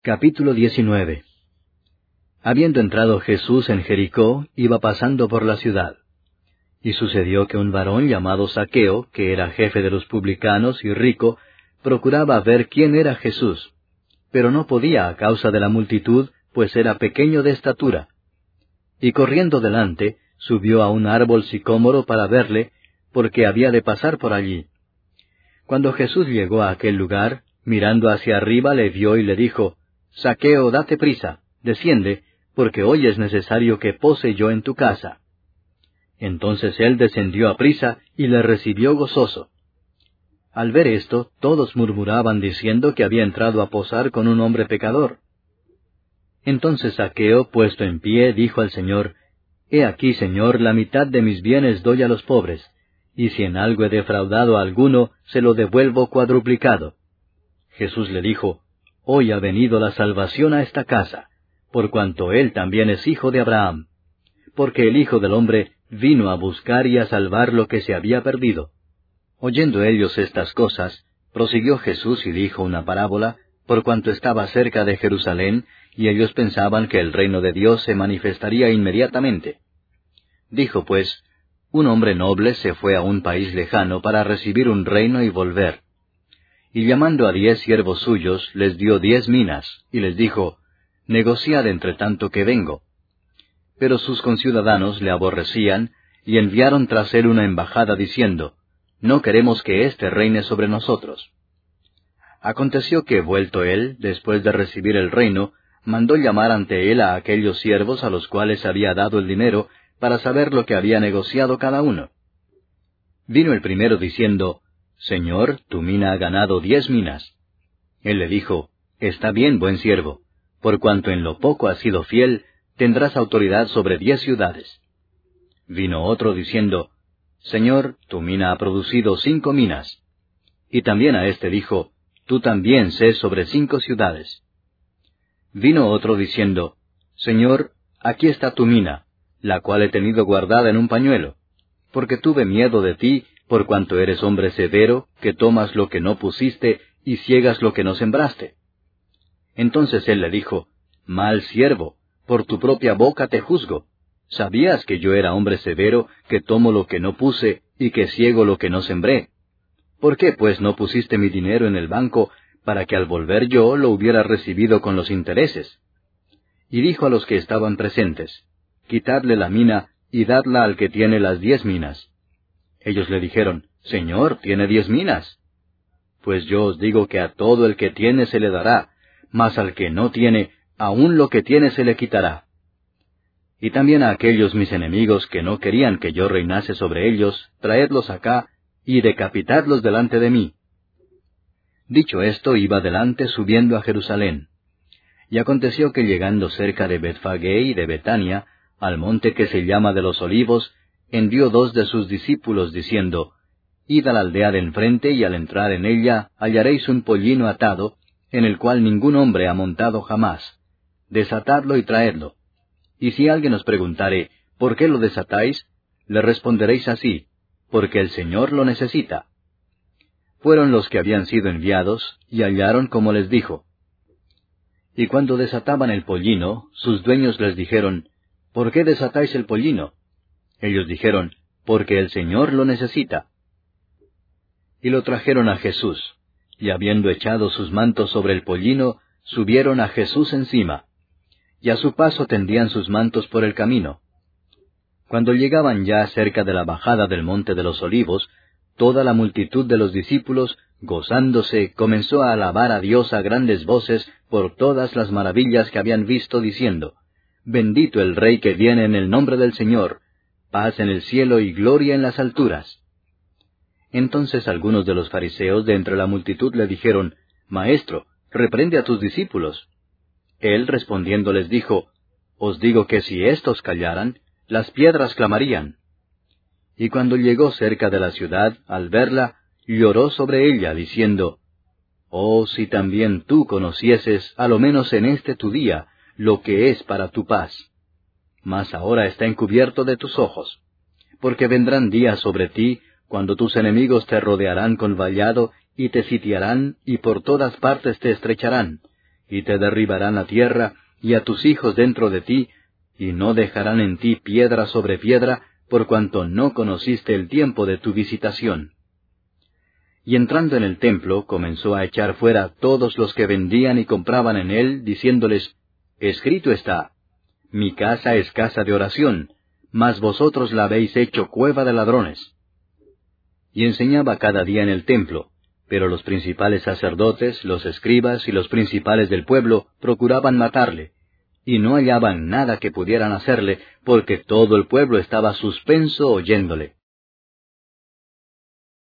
Capítulo 19. Habiendo entrado Jesús en Jericó, iba pasando por la ciudad. Y sucedió que un varón llamado Zaqueo, que era jefe de los publicanos y rico, procuraba ver quién era Jesús, pero no podía a causa de la multitud, pues era pequeño de estatura. Y corriendo delante, subió a un árbol sicómoro para verle, porque había de pasar por allí. Cuando Jesús llegó a aquel lugar, mirando hacia arriba le vio y le dijo, Zaqueo, date prisa, desciende, porque hoy es necesario que pose yo en tu casa. Entonces él descendió a prisa y le recibió gozoso. Al ver esto, todos murmuraban diciendo que había entrado a posar con un hombre pecador. Entonces Zaqueo, puesto en pie, dijo al Señor, He aquí, Señor, la mitad de mis bienes doy a los pobres, y si en algo he defraudado a alguno, se lo devuelvo cuadruplicado. Jesús le dijo, Hoy ha venido la salvación a esta casa, por cuanto él también es hijo de Abraham, porque el Hijo del Hombre vino a buscar y a salvar lo que se había perdido. Oyendo ellos estas cosas, prosiguió Jesús y dijo una parábola, por cuanto estaba cerca de Jerusalén, y ellos pensaban que el reino de Dios se manifestaría inmediatamente. Dijo pues, un hombre noble se fue a un país lejano para recibir un reino y volver. Y llamando a 10 siervos suyos, les dio 10 minas, y les dijo, Negociad entre tanto que vengo. Pero sus conciudadanos le aborrecían, y enviaron tras él una embajada diciendo, No queremos que éste reine sobre nosotros. Aconteció que, vuelto él, después de recibir el reino, mandó llamar ante él a aquellos siervos a los cuales había dado el dinero, para saber lo que había negociado cada uno. Vino el primero diciendo, Señor, tu mina ha ganado 10 minas. Él le dijo, Está bien, buen siervo, por cuanto en lo poco has sido fiel, tendrás autoridad sobre 10 ciudades. Vino otro diciendo, Señor, tu mina ha producido 5 minas. Y también a éste dijo, Tú también sé sobre 5 ciudades. Vino otro diciendo, Señor, aquí está tu mina, la cual he tenido guardada en un pañuelo, porque tuve miedo de ti, por cuanto eres hombre severo, que tomas lo que no pusiste y ciegas lo que no sembraste. Entonces él le dijo, Mal siervo, por tu propia boca te juzgo. ¿Sabías que yo era hombre severo, que tomo lo que no puse y que ciego lo que no sembré? ¿Por qué pues no pusiste mi dinero en el banco, para que al volver yo lo hubiera recibido con los intereses? Y dijo a los que estaban presentes, Quitadle la mina y dadla al que tiene las 10 minas. Ellos le dijeron, Señor, tiene 10 minas. Pues yo os digo que a todo el que tiene se le dará, mas al que no tiene, aun lo que tiene se le quitará. Y también a aquellos mis enemigos que no querían que yo reinase sobre ellos, traedlos acá, y decapitadlos delante de mí. Dicho esto, iba delante subiendo a Jerusalén. Y aconteció que llegando cerca de Betfagé y de Betania, al monte que se llama de los Olivos, envió 2 de sus discípulos, diciendo, Id a la aldea de enfrente, y al entrar en ella hallaréis un pollino atado, en el cual ningún hombre ha montado jamás. Desatadlo y traedlo. Y si alguien os preguntare, ¿por qué lo desatáis?, le responderéis así, porque el Señor lo necesita. Fueron los que habían sido enviados, y hallaron como les dijo. Y cuando desataban el pollino, sus dueños les dijeron, ¿por qué desatáis el pollino? Ellos dijeron, porque el Señor lo necesita. Y lo trajeron a Jesús, y habiendo echado sus mantos sobre el pollino, subieron a Jesús encima, y a su paso tendían sus mantos por el camino. Cuando llegaban ya cerca de la bajada del monte de los Olivos, toda la multitud de los discípulos, gozándose, comenzó a alabar a Dios a grandes voces por todas las maravillas que habían visto, diciendo, Bendito el Rey que viene en el nombre del Señor, paz en el cielo y gloria en las alturas. Entonces algunos de los fariseos de entre la multitud le dijeron, Maestro, reprende a tus discípulos. Él respondiendo les dijo, Os digo que si éstos callaran, las piedras clamarían. Y cuando llegó cerca de la ciudad, al verla, lloró sobre ella, diciendo, Oh, si también tú conocieses, a lo menos en este tu día, lo que es para tu paz. Mas ahora está encubierto de tus ojos. Porque vendrán días sobre ti, cuando tus enemigos te rodearán con vallado, y te sitiarán, y por todas partes te estrecharán, y te derribarán la tierra, y a tus hijos dentro de ti, y no dejarán en ti piedra sobre piedra, por cuanto no conociste el tiempo de tu visitación. Y entrando en el templo, comenzó a echar fuera todos los que vendían y compraban en él, diciéndoles, Escrito está, mi casa es casa de oración, mas vosotros la habéis hecho cueva de ladrones. Y enseñaba cada día en el templo, pero los principales sacerdotes, los escribas y los principales del pueblo procuraban matarle, y no hallaban nada que pudieran hacerle, porque todo el pueblo estaba suspenso oyéndole.